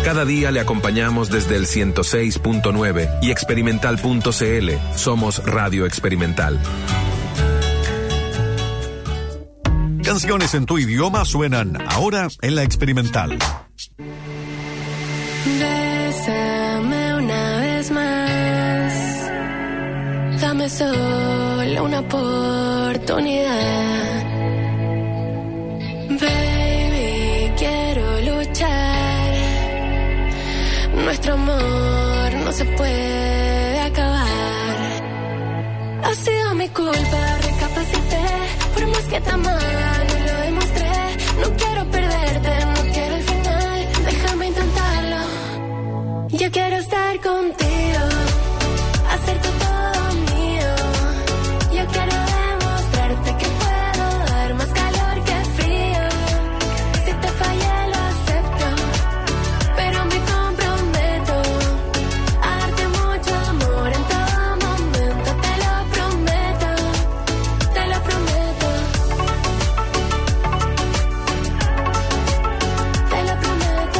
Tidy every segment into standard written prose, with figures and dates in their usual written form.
Cada día le acompañamos desde el 106.9 y experimental.cl. Somos Radio Experimental. Canciones en tu idioma suenan ahora en La Experimental. Bésame una vez más, dame solo una oportunidad. Baby, quiero luchar, nuestro amor no se puede acabar. Ha sido mi culpa, recapacité, por más que te amaba, no lo demostré. No quiero perderte, no quiero el final, déjame intentarlo. Yo quiero estar contigo, hacerte todo mío. Yo quiero demostrarte que puedo dar más calor que frío. Si te fallé lo acepto, pero me comprometo a darte mucho amor en todo momento. Te lo prometo, te lo prometo. Te lo prometo.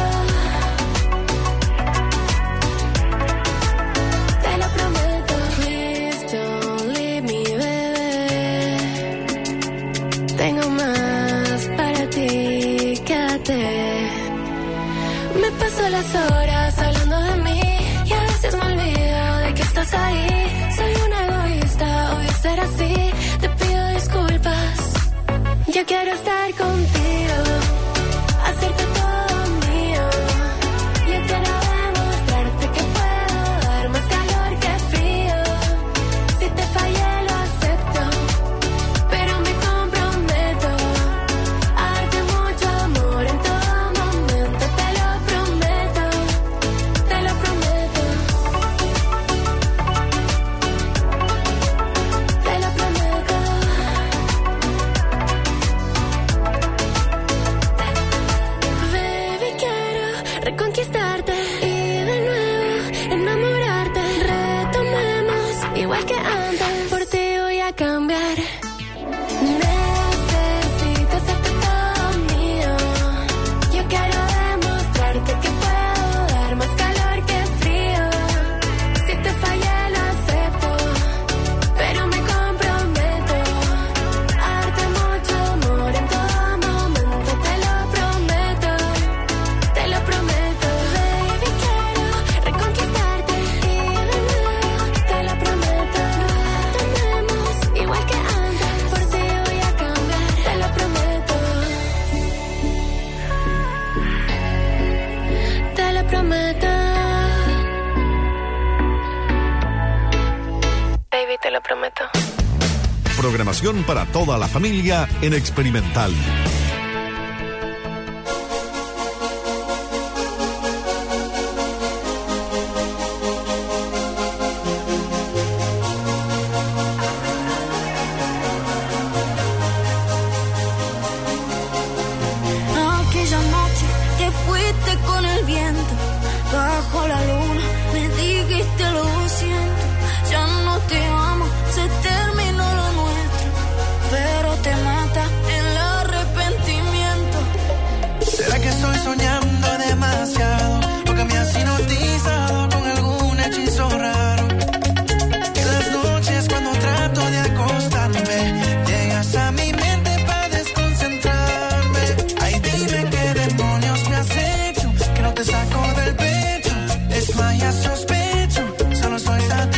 Te lo prometo. Please don't leave me, bebé. Tengo más para ti, quédate. Me paso las horas hablando de mí y a veces me olvido de que estás ahí. Soy una egoísta, obvio ser así. Te pido disculpas. Yo quiero estar contigo, hacerte todo mío. Yo quiero demostrarte que puedo dar más calor que frío. Si te fallé lo acepto, pero me comprometo a darte mucho amor en todo momento. Te lo prometo, te lo prometo. Te lo prometo. Baby, quiero reconquistarte y de nuevo enamorarte. Retomemos igual que antes, por ti voy a cambiar. Necesito hacerte todo mío. Yo quiero demostrarte que puedo dar más calor que frío. Si te fallé lo acepto, pero me comprometo a darte mucho amor en todo momento. Te lo prometo, te lo prometo. Baby, quiero reconquistarte y de nuevo te lo prometo. Retomemos igual que antes, por ti voy a cambiar. Te lo prometo, te lo prometo. Baby, te lo prometo. Programación para toda la familia en Experimental. Aquella noche te fuiste con el viento, bajo la luna me dijiste lo siento. Ya no te amo, se terminó lo nuestro, pero te mata el arrepentimiento. ¿Será que estoy soñando demasiado? ¿O que me has hipnotizado con algún hechizo raro? En las noches cuando trato de acostarme, llegas a mi mente para desconcentrarme. Ay, dime qué demonios me has hecho, que no te saco del pecho. Es magia, sospecho, solo soy satisfecho.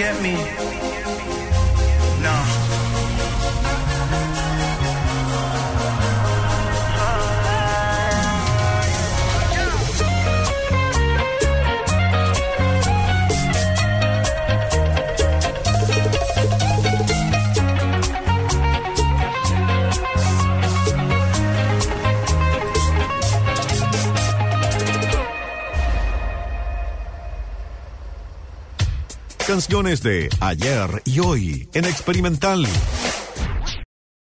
get me? No. Canciones de ayer y hoy en Experimental.